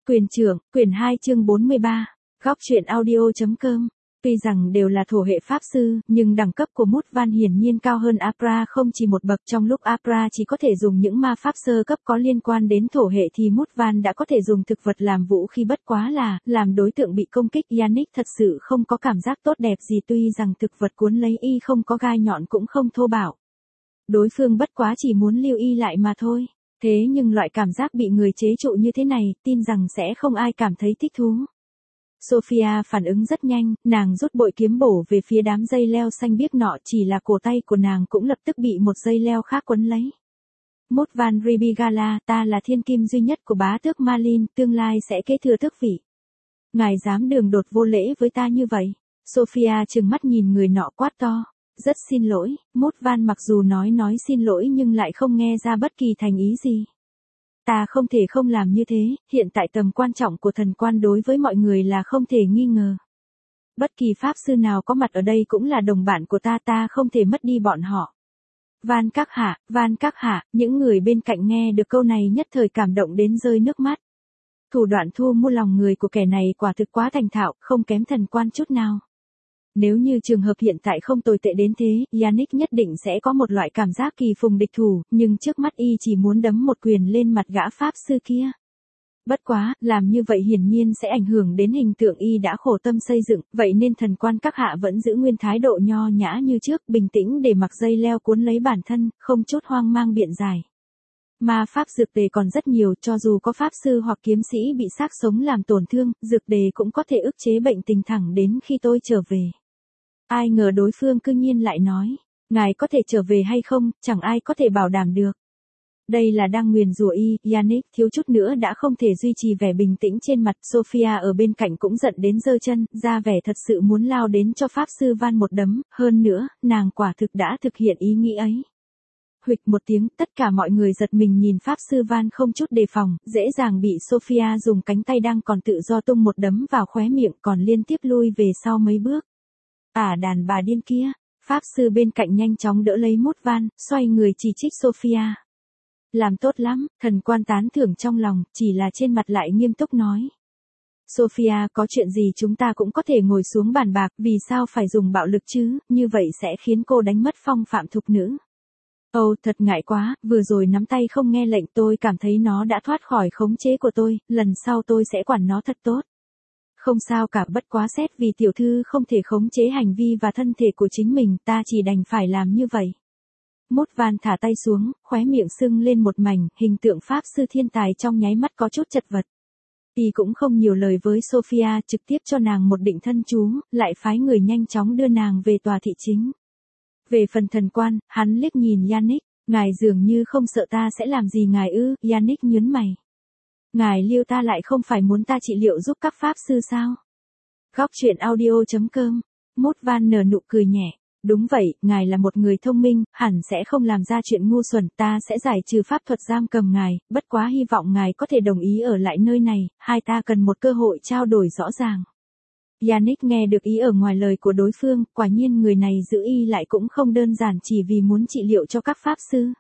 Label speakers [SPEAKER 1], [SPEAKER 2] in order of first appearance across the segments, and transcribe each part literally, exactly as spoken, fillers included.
[SPEAKER 1] Quyền trưởng, quyển hai chương bốn mươi ba, góc truyện audio.com. Tuy rằng đều là thổ hệ pháp sư, nhưng đẳng cấp của Mút Van hiển nhiên cao hơn Abra không chỉ một bậc. Trong lúc Abra chỉ có thể dùng những ma pháp sơ cấp có liên quan đến thổ hệ thì Mút Van đã có thể dùng thực vật làm vũ khí, bất quá là, làm đối tượng bị công kích. Yannick thật sự không có cảm giác tốt đẹp gì, tuy rằng thực vật cuốn lấy y không có gai nhọn cũng không thô bạo. Đối phương bất quá chỉ muốn lưu y lại mà thôi. Thế nhưng loại cảm giác bị người chế trụ như thế này, tin rằng sẽ không ai cảm thấy thích thú. Sophia phản ứng rất nhanh, nàng rút bội kiếm bổ về phía đám dây leo xanh biếc nọ, chỉ là cổ tay của nàng cũng lập tức bị một dây leo khác quấn lấy. Mút Van Ribigala, ta là thiên kim duy nhất của bá tước Marlin, tương lai sẽ kế thừa tước vị. Ngài dám đường đột vô lễ với ta như vậy? Sophia trừng mắt nhìn người nọ quát to. Rất xin lỗi. Mút Van mặc dù nói nói xin lỗi nhưng lại không nghe ra bất kỳ thành ý gì. Ta không thể không làm như thế, hiện tại tầm quan trọng của thần quan đối với mọi người là không thể nghi ngờ. Bất kỳ pháp sư nào có mặt ở đây cũng là đồng bạn của ta, ta không thể mất đi bọn họ. Van các hạ, Van các hạ, những người bên cạnh nghe được câu này nhất thời cảm động đến rơi nước mắt. Thủ đoạn thu mua lòng người của kẻ này quả thực quá thành thạo, không kém thần quan chút nào. Nếu như trường hợp hiện tại không tồi tệ đến thế, Yannick nhất định sẽ có một loại cảm giác kỳ phùng địch thủ, nhưng trước mắt y chỉ muốn đấm một quyền lên mặt gã pháp sư kia. Bất quá, làm như vậy hiển nhiên sẽ ảnh hưởng đến hình tượng y đã khổ tâm xây dựng, vậy nên thần quan các hạ vẫn giữ nguyên thái độ nho nhã như trước, bình tĩnh để mặc dây leo cuốn lấy bản thân, không chút hoang mang biện giải. Ma pháp dược đề còn rất nhiều, cho dù có pháp sư hoặc kiếm sĩ bị xác sống làm tổn thương, dược đề cũng có thể ức chế bệnh tình thẳng đến khi tôi trở về. Ai ngờ đối phương cư nhiên lại nói, ngài có thể trở về hay không, chẳng ai có thể bảo đảm được. Đây là đang nguyền rủa y. Yannick thiếu chút nữa đã không thể duy trì vẻ bình tĩnh trên mặt. Sophia ở bên cạnh cũng giận đến giơ chân, ra vẻ thật sự muốn lao đến cho pháp sư Van một đấm, hơn nữa, nàng quả thực đã thực hiện ý nghĩ ấy. Huỵch một tiếng, tất cả mọi người giật mình nhìn pháp sư Van không chút đề phòng, dễ dàng bị Sophia dùng cánh tay đang còn tự do tung một đấm vào khóe miệng, còn liên tiếp lui về sau mấy bước. À đàn bà điên kia, pháp sư bên cạnh nhanh chóng đỡ lấy Mút Van, xoay người chỉ trích Sophia. Làm tốt lắm, thần quan tán thưởng trong lòng, chỉ là trên mặt lại nghiêm túc nói. Sophia, có chuyện gì chúng ta cũng có thể ngồi xuống bàn bạc, vì sao phải dùng bạo lực chứ, như vậy sẽ khiến cô đánh mất phong phạm thục nữ. Ồ, thật ngại quá, vừa rồi nắm tay không nghe lệnh, tôi cảm thấy nó đã thoát khỏi khống chế của tôi, lần sau tôi sẽ quản nó thật tốt. Không sao cả, bất quá xét vì tiểu thư không thể khống chế hành vi và thân thể của chính mình, ta chỉ đành phải làm như vậy. Mút Van thả tay xuống, khóe miệng sưng lên một mảnh, hình tượng pháp sư thiên tài trong nháy mắt có chút chật vật. Y cũng không nhiều lời với Sophia, trực tiếp cho nàng một định thân chú, lại phái người nhanh chóng đưa nàng về tòa thị chính. Về phần thần quan, hắn liếc nhìn Yannick, ngài dường như không sợ ta sẽ làm gì ngài ư? Yannick nhướng mày. Ngài liêu ta lại không phải muốn ta trị liệu giúp các pháp sư sao? Góc truyện audio.com. Mút Van nở nụ cười nhẹ. Đúng vậy, ngài là một người thông minh, hẳn sẽ không làm ra chuyện ngu xuẩn, ta sẽ giải trừ pháp thuật giam cầm ngài, bất quá hy vọng ngài có thể đồng ý ở lại nơi này, hai ta cần một cơ hội trao đổi rõ ràng. Yannick nghe được ý ở ngoài lời của đối phương, quả nhiên người này giữ y lại cũng không đơn giản chỉ vì muốn trị liệu cho các pháp sư.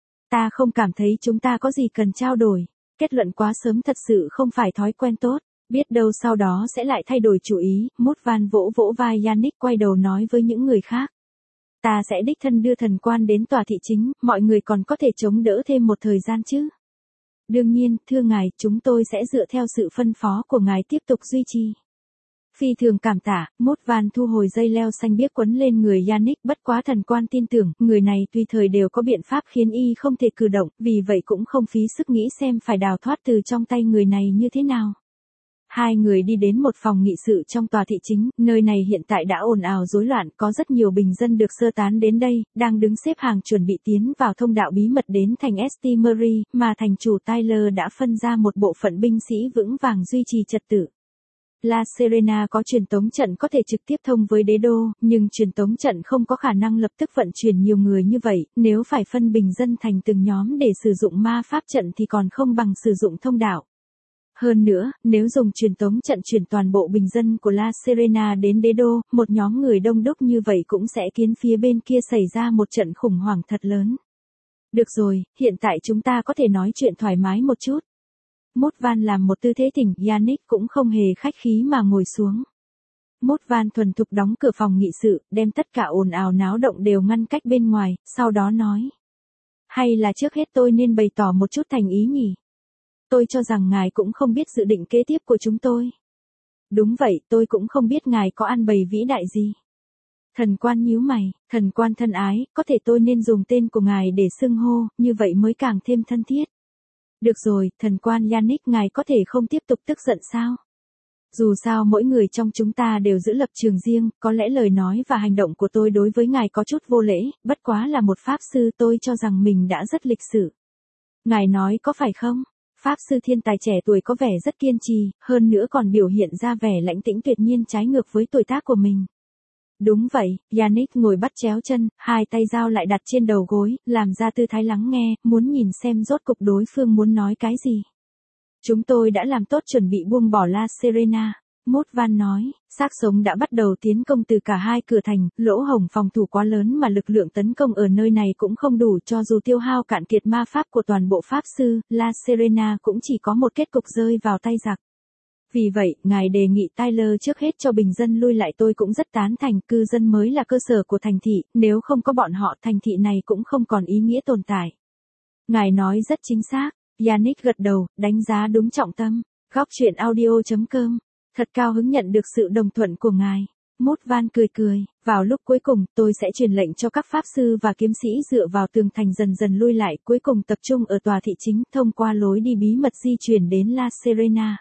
[SPEAKER 1] Ta không cảm thấy chúng ta có gì cần trao đổi. Kết luận quá sớm thật sự không phải thói quen tốt, biết đâu sau đó sẽ lại thay đổi chủ ý. Mút Van vỗ vỗ vai Yannick, quay đầu nói với những người khác. Ta sẽ đích thân đưa thần quan đến tòa thị chính, mọi người còn có thể chống đỡ thêm một thời gian chứ. Đương nhiên, thưa ngài, chúng tôi sẽ dựa theo sự phân phó của ngài tiếp tục duy trì. Phi thường cảm tạ, Mút Van thu hồi dây leo xanh biếc quấn lên người Yannick, bất quá thần quan tin tưởng, người này tùy thời đều có biện pháp khiến y không thể cử động, vì vậy cũng không phí sức nghĩ xem phải đào thoát từ trong tay người này như thế nào. Hai người đi đến một phòng nghị sự trong tòa thị chính, nơi này hiện tại đã ồn ào rối loạn, có rất nhiều bình dân được sơ tán đến đây, đang đứng xếp hàng chuẩn bị tiến vào thông đạo bí mật đến thành St. Mary, mà thành chủ Tyler đã phân ra một bộ phận binh sĩ vững vàng duy trì trật tự. La Serena có truyền tống trận có thể trực tiếp thông với đế đô, nhưng truyền tống trận không có khả năng lập tức vận chuyển nhiều người như vậy, nếu phải phân bình dân thành từng nhóm để sử dụng ma pháp trận thì còn không bằng sử dụng thông đạo. Hơn nữa, nếu dùng truyền tống trận chuyển toàn bộ bình dân của La Serena đến đế đô, một nhóm người đông đúc như vậy cũng sẽ khiến phía bên kia xảy ra một trận khủng hoảng thật lớn. Được rồi, hiện tại chúng ta có thể nói chuyện thoải mái một chút. Mốt Van làm một tư thế thỉnh, Yannick cũng không hề khách khí mà ngồi xuống. Mốt Van thuần thục đóng cửa phòng nghị sự, đem tất cả ồn ào náo động đều ngăn cách bên ngoài, sau đó nói. Hay là trước hết tôi nên bày tỏ một chút thành ý nhỉ? Tôi cho rằng ngài cũng không biết dự định kế tiếp của chúng tôi. Đúng vậy, tôi cũng không biết ngài có ăn bày vĩ đại gì. Thần quan nhíu mày, thần quan thân ái, có thể tôi nên dùng tên của ngài để xưng hô, như vậy mới càng thêm thân thiết. Được rồi, thần quan Yannick, ngài có thể không tiếp tục tức giận sao? Dù sao mỗi người trong chúng ta đều giữ lập trường riêng, có lẽ lời nói và hành động của tôi đối với ngài có chút vô lễ, bất quá là một pháp sư, tôi cho rằng mình đã rất lịch sự. Ngài nói có phải không? Pháp sư thiên tài trẻ tuổi có vẻ rất kiên trì, hơn nữa còn biểu hiện ra vẻ lãnh tĩnh tuyệt nhiên trái ngược với tuổi tác của mình. Đúng vậy, Yannick ngồi bắt chéo chân, hai tay dao lại đặt trên đầu gối, làm ra tư thái lắng nghe, muốn nhìn xem rốt cục đối phương muốn nói cái gì. Chúng tôi đã làm tốt chuẩn bị buông bỏ La Serena, Mốt Van nói, xác sống đã bắt đầu tiến công từ cả hai cửa thành, lỗ hổng phòng thủ quá lớn mà lực lượng tấn công ở nơi này cũng không đủ, cho dù tiêu hao cạn kiệt ma pháp của toàn bộ pháp sư, La Serena cũng chỉ có một kết cục rơi vào tay giặc. Vì vậy, ngài đề nghị Tyler trước hết cho bình dân lui lại, tôi cũng rất tán thành, cư dân mới là cơ sở của thành thị, nếu không có bọn họ thành thị này cũng không còn ý nghĩa tồn tại. Ngài nói rất chính xác, Yannick gật đầu, đánh giá đúng trọng tâm. Góc truyện audio chấm com, thật cao hứng nhận được sự đồng thuận của ngài. Mốt Van cười cười, vào lúc cuối cùng, tôi sẽ truyền lệnh cho các pháp sư và kiếm sĩ dựa vào tường thành dần dần lui lại, cuối cùng tập trung ở tòa thị chính, thông qua lối đi bí mật di chuyển đến La Serena.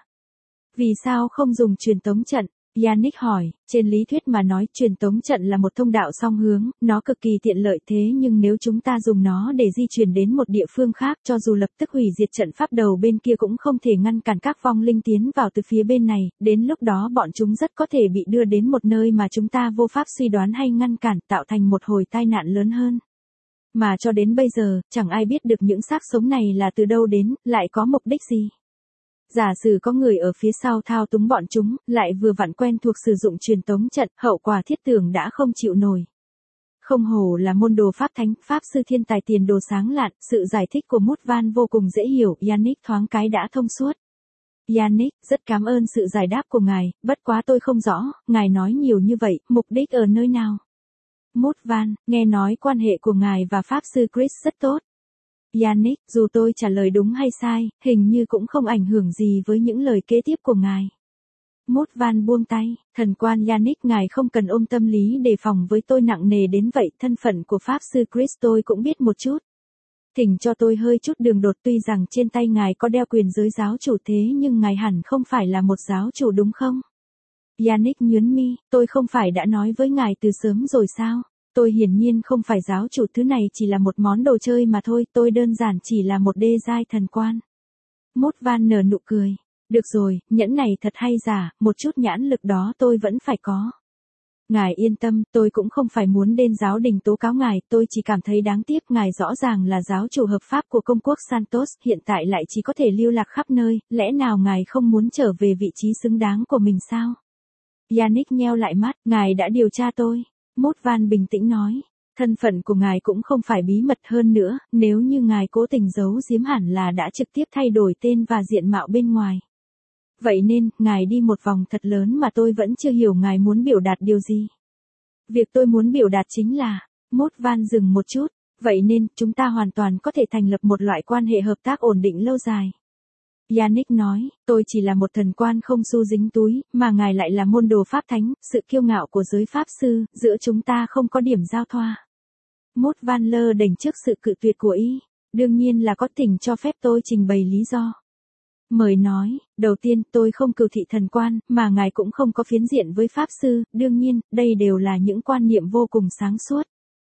[SPEAKER 1] Vì sao không dùng truyền tống trận? Yannick hỏi, trên lý thuyết mà nói, truyền tống trận là một thông đạo song hướng, nó cực kỳ tiện lợi, thế nhưng nếu chúng ta dùng nó để di chuyển đến một địa phương khác, cho dù lập tức hủy diệt trận pháp đầu bên kia cũng không thể ngăn cản các vong linh tiến vào từ phía bên này, đến lúc đó bọn chúng rất có thể bị đưa đến một nơi mà chúng ta vô pháp suy đoán hay ngăn cản, tạo thành một hồi tai nạn lớn hơn. Mà cho đến bây giờ, chẳng ai biết được những xác sống này là từ đâu đến, lại có mục đích gì. Giả sử có người ở phía sau thao túng bọn chúng, lại vừa vặn quen thuộc sử dụng truyền tống trận, hậu quả thiết tưởng đã không chịu nổi. Không hổ là môn đồ pháp thánh, pháp sư thiên tài tiền đồ sáng lạn, sự giải thích của Mốt Van vô cùng dễ hiểu, Yannick thoáng cái đã thông suốt. Yannick, rất cảm ơn sự giải đáp của ngài, bất quá tôi không rõ, ngài nói nhiều như vậy, mục đích ở nơi nào? Mốt Van, nghe nói quan hệ của ngài và pháp sư Chris rất tốt. Yannick, dù tôi trả lời đúng hay sai, hình như cũng không ảnh hưởng gì với những lời kế tiếp của ngài. Mốt Van buông tay, thần quan Yannick, ngài không cần ôm tâm lý đề phòng với tôi nặng nề đến vậy, thân phận của pháp sư Chris tôi cũng biết một chút. Thỉnh cho tôi hơi chút đường đột, tuy rằng trên tay ngài có đeo quyền giới giáo chủ, thế nhưng ngài hẳn không phải là một giáo chủ đúng không? Yannick nhướng mi, tôi không phải đã nói với ngài từ sớm rồi sao? Tôi hiển nhiên không phải giáo chủ, thứ này chỉ là một món đồ chơi mà thôi, tôi đơn giản chỉ là một đê giai thần quan. Mốt Van nở nụ cười. Được rồi, nhẫn này thật hay giả, một chút nhãn lực đó tôi vẫn phải có. Ngài yên tâm, tôi cũng không phải muốn đến giáo đình tố cáo ngài, tôi chỉ cảm thấy đáng tiếc, ngài rõ ràng là giáo chủ hợp pháp của công quốc Santos, hiện tại lại chỉ có thể lưu lạc khắp nơi, lẽ nào ngài không muốn trở về vị trí xứng đáng của mình sao? Yannick nheo lại mắt, ngài đã điều tra tôi. Mốt Van bình tĩnh nói, thân phận của ngài cũng không phải bí mật, hơn nữa, nếu như ngài cố tình giấu giếm hẳn là đã trực tiếp thay đổi tên và diện mạo bên ngoài. Vậy nên, ngài đi một vòng thật lớn mà tôi vẫn chưa hiểu ngài muốn biểu đạt điều gì. Việc tôi muốn biểu đạt chính là, Mốt Van dừng một chút, vậy nên, chúng ta hoàn toàn có thể thành lập một loại quan hệ hợp tác ổn định lâu dài. Yannick nói, tôi chỉ là một thần quan không xu dính túi, mà ngài lại là môn đồ pháp thánh, sự kiêu ngạo của giới pháp sư, giữa chúng ta không có điểm giao thoa. Mốt Van lơ đễnh trước sự cự tuyệt của y, đương nhiên là có, thỉnh cho phép tôi trình bày lý do. Mời nói, đầu tiên, tôi không cừu thị thần quan, mà ngài cũng không có phiến diện với pháp sư, đương nhiên, đây đều là những quan niệm vô cùng sáng suốt.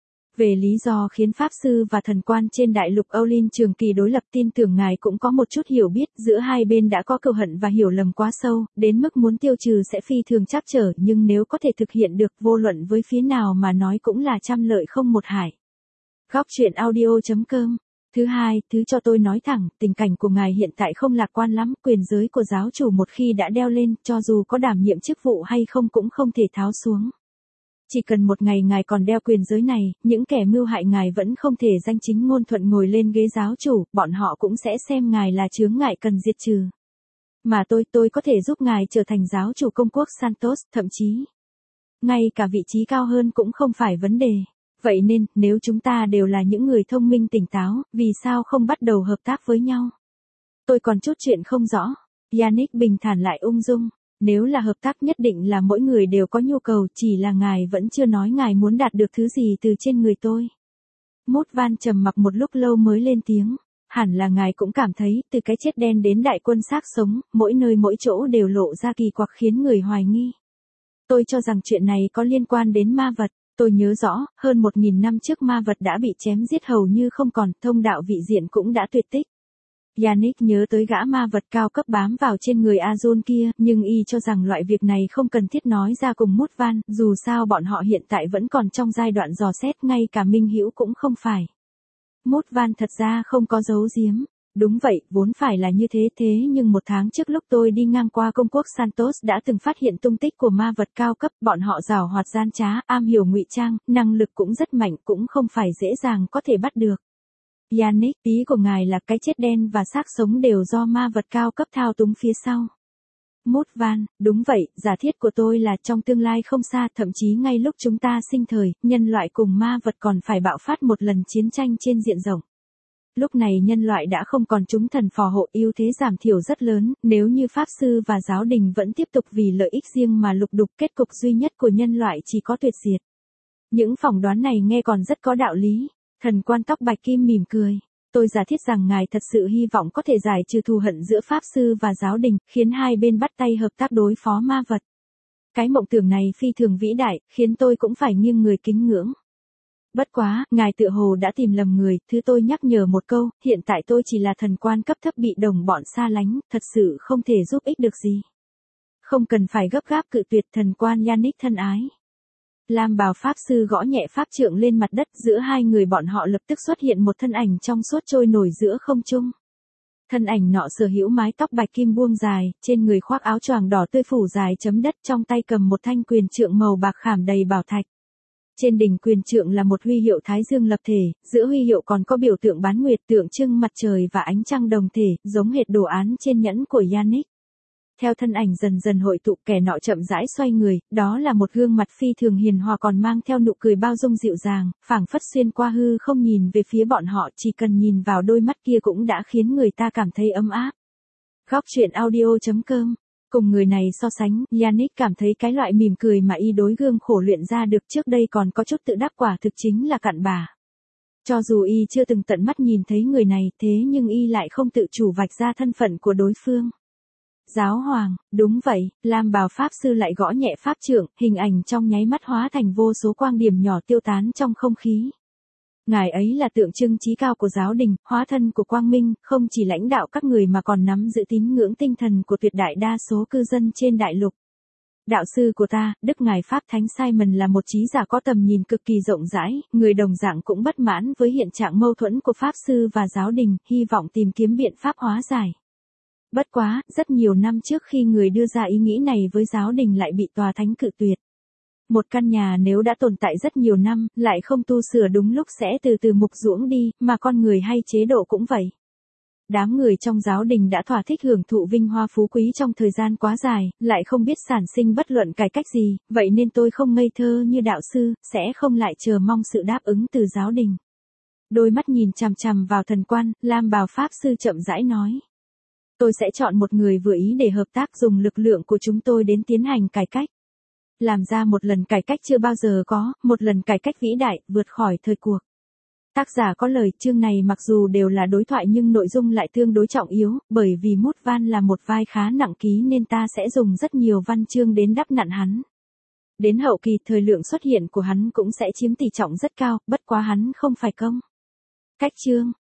[SPEAKER 1] Về lý do khiến pháp sư và thần quan trên đại lục Olin trường kỳ đối lập, tin tưởng ngài cũng có một chút hiểu biết, giữa hai bên đã có cừu hận và hiểu lầm quá sâu, đến mức muốn tiêu trừ sẽ phi thường trắc trở, nhưng nếu có thể thực hiện được, vô luận với phía nào mà nói cũng là trăm lợi không một hại. Góc truyện audio chấm com. Thứ hai, thứ cho tôi nói thẳng, tình cảnh của ngài hiện tại không lạc quan lắm, quyền giới của giáo chủ một khi đã đeo lên, cho dù có đảm nhiệm chức vụ hay không cũng không thể tháo xuống. Chỉ cần một ngày ngài còn đeo quyền giới này, những kẻ mưu hại ngài vẫn không thể danh chính ngôn thuận ngồi lên ghế giáo chủ, bọn họ cũng sẽ xem ngài là chướng ngại cần diệt trừ. Mà tôi, tôi có thể giúp ngài trở thành giáo chủ công quốc Santos, thậm chí ngay cả vị trí cao hơn cũng không phải vấn đề. Vậy nên, nếu chúng ta đều là những người thông minh tỉnh táo, vì sao không bắt đầu hợp tác với nhau? Tôi còn chút chuyện không rõ. Yannick bình thản lại ung dung. Nếu là hợp tác nhất định là mỗi người đều có nhu cầu, chỉ là ngài vẫn chưa nói ngài muốn đạt được thứ gì từ trên người tôi. Mốt Van trầm mặc một lúc lâu mới lên tiếng. Hẳn là ngài cũng cảm thấy, từ cái chết đen đến đại quân xác sống, mỗi nơi mỗi chỗ đều lộ ra kỳ quặc khiến người hoài nghi. Tôi cho rằng chuyện này có liên quan đến ma vật. Tôi nhớ rõ, hơn một nghìn năm trước ma vật đã bị chém giết hầu như không còn, thông đạo vị diện cũng đã tuyệt tích. Yannick nhớ tới gã ma vật cao cấp bám vào trên người Azul kia, nhưng y cho rằng loại việc này không cần thiết nói ra cùng Mốt Van, dù sao bọn họ hiện tại vẫn còn trong giai đoạn dò xét, ngay cả Minh Hữu cũng không phải. Mốt Van thật ra không có giấu giếm. Đúng vậy, vốn phải là như thế thế nhưng một tháng trước lúc tôi đi ngang qua công quốc Santos đã từng phát hiện tung tích của ma vật cao cấp, bọn họ giàu hoạt gian trá, am hiểu ngụy trang, năng lực cũng rất mạnh, cũng không phải dễ dàng có thể bắt được. Yannick, ý của ngài là cái chết đen và xác sống đều do ma vật cao cấp thao túng phía sau. Mốt Van, đúng vậy, giả thiết của tôi là trong tương lai không xa, thậm chí ngay lúc chúng ta sinh thời, nhân loại cùng ma vật còn phải bạo phát một lần chiến tranh trên diện rộng. Lúc này nhân loại đã không còn chúng thần phò hộ, ưu thế giảm thiểu rất lớn, nếu như Pháp Sư và giáo đình vẫn tiếp tục vì lợi ích riêng mà lục đục, kết cục duy nhất của nhân loại chỉ có tuyệt diệt. Những phỏng đoán này nghe còn rất có đạo lý. Thần quan tóc bạch kim mỉm cười. Tôi giả thiết rằng ngài thật sự hy vọng có thể giải trừ thù hận giữa Pháp Sư và giáo đình, khiến hai bên bắt tay hợp tác đối phó ma vật. Cái mộng tưởng này phi thường vĩ đại, khiến tôi cũng phải nghiêng người kính ngưỡng. Bất quá, ngài tựa hồ đã tìm lầm người, thứ tôi nhắc nhở một câu, hiện tại tôi chỉ là thần quan cấp thấp bị đồng bọn xa lánh, thật sự không thể giúp ích được gì. Không cần phải gấp gáp cự tuyệt, thần quan Yannick thân ái. Lam bào Pháp Sư gõ nhẹ pháp trượng lên mặt đất, giữa hai người bọn họ lập tức xuất hiện một thân ảnh trong suốt trôi nổi giữa không trung. Thân ảnh nọ sở hữu mái tóc bạch kim buông dài, trên người khoác áo choàng đỏ tươi phủ dài chấm đất, trong tay cầm một thanh quyền trượng màu bạc khảm đầy bảo thạch. Trên đỉnh quyền trượng là một huy hiệu thái dương lập thể, giữa huy hiệu còn có biểu tượng bán nguyệt, tượng trưng mặt trời và ánh trăng đồng thể, giống hệt đồ án trên nhẫn của Yannick. Theo thân ảnh dần dần hội tụ, kẻ nọ chậm rãi xoay người, đó là một gương mặt phi thường hiền hòa còn mang theo nụ cười bao dung dịu dàng, phảng phất xuyên qua hư không nhìn về phía bọn họ, chỉ cần nhìn vào đôi mắt kia cũng đã khiến người ta cảm thấy ấm áp. Góc truyện audio chấm com. Cùng người này so sánh, Yannick cảm thấy cái loại mỉm cười mà y đối gương khổ luyện ra được trước đây còn có chút tự đắc, quả thực chính là cặn bà. Cho dù y chưa từng tận mắt nhìn thấy người này, thế nhưng y lại không tự chủ vạch ra thân phận của đối phương. Giáo hoàng, đúng vậy, Lam bào Pháp Sư lại gõ nhẹ pháp trượng, hình ảnh trong nháy mắt hóa thành vô số quang điểm nhỏ tiêu tán trong không khí. Ngài ấy là tượng trưng trí cao của giáo đình, hóa thân của quang minh, không chỉ lãnh đạo các người mà còn nắm giữ tín ngưỡng tinh thần của tuyệt đại đa số cư dân trên đại lục. Đạo sư của ta, Đức Ngài Pháp Thánh Simon là một trí giả có tầm nhìn cực kỳ rộng rãi, người đồng dạng cũng bất mãn với hiện trạng mâu thuẫn của Pháp Sư và giáo đình, hy vọng tìm kiếm biện pháp hóa giải. Bất quá, rất nhiều năm trước khi người đưa ra ý nghĩ này với giáo đình lại bị tòa thánh cự tuyệt. Một căn nhà nếu đã tồn tại rất nhiều năm, lại không tu sửa đúng lúc sẽ từ từ mục ruỗng đi, mà con người hay chế độ cũng vậy. Đám người trong giáo đình đã thỏa thích hưởng thụ vinh hoa phú quý trong thời gian quá dài, lại không biết sản sinh bất luận cải cách gì, vậy nên tôi không ngây thơ như đạo sư, sẽ không lại chờ mong sự đáp ứng từ giáo đình. Đôi mắt nhìn chằm chằm vào thần quan, Lam bào Pháp Sư chậm rãi nói. Tôi sẽ chọn một người vừa ý để hợp tác, dùng lực lượng của chúng tôi đến tiến hành cải cách. Làm ra một lần cải cách chưa bao giờ có, một lần cải cách vĩ đại, vượt khỏi thời cuộc. Tác giả có lời, chương này mặc dù đều là đối thoại nhưng nội dung lại tương đối trọng yếu, bởi vì Mốt Van là một vai khá nặng ký nên ta sẽ dùng rất nhiều văn chương đến đắp nặn hắn. Đến hậu kỳ, thời lượng xuất hiện của hắn cũng sẽ chiếm tỷ trọng rất cao, bất quá hắn không phải công. Cách chương.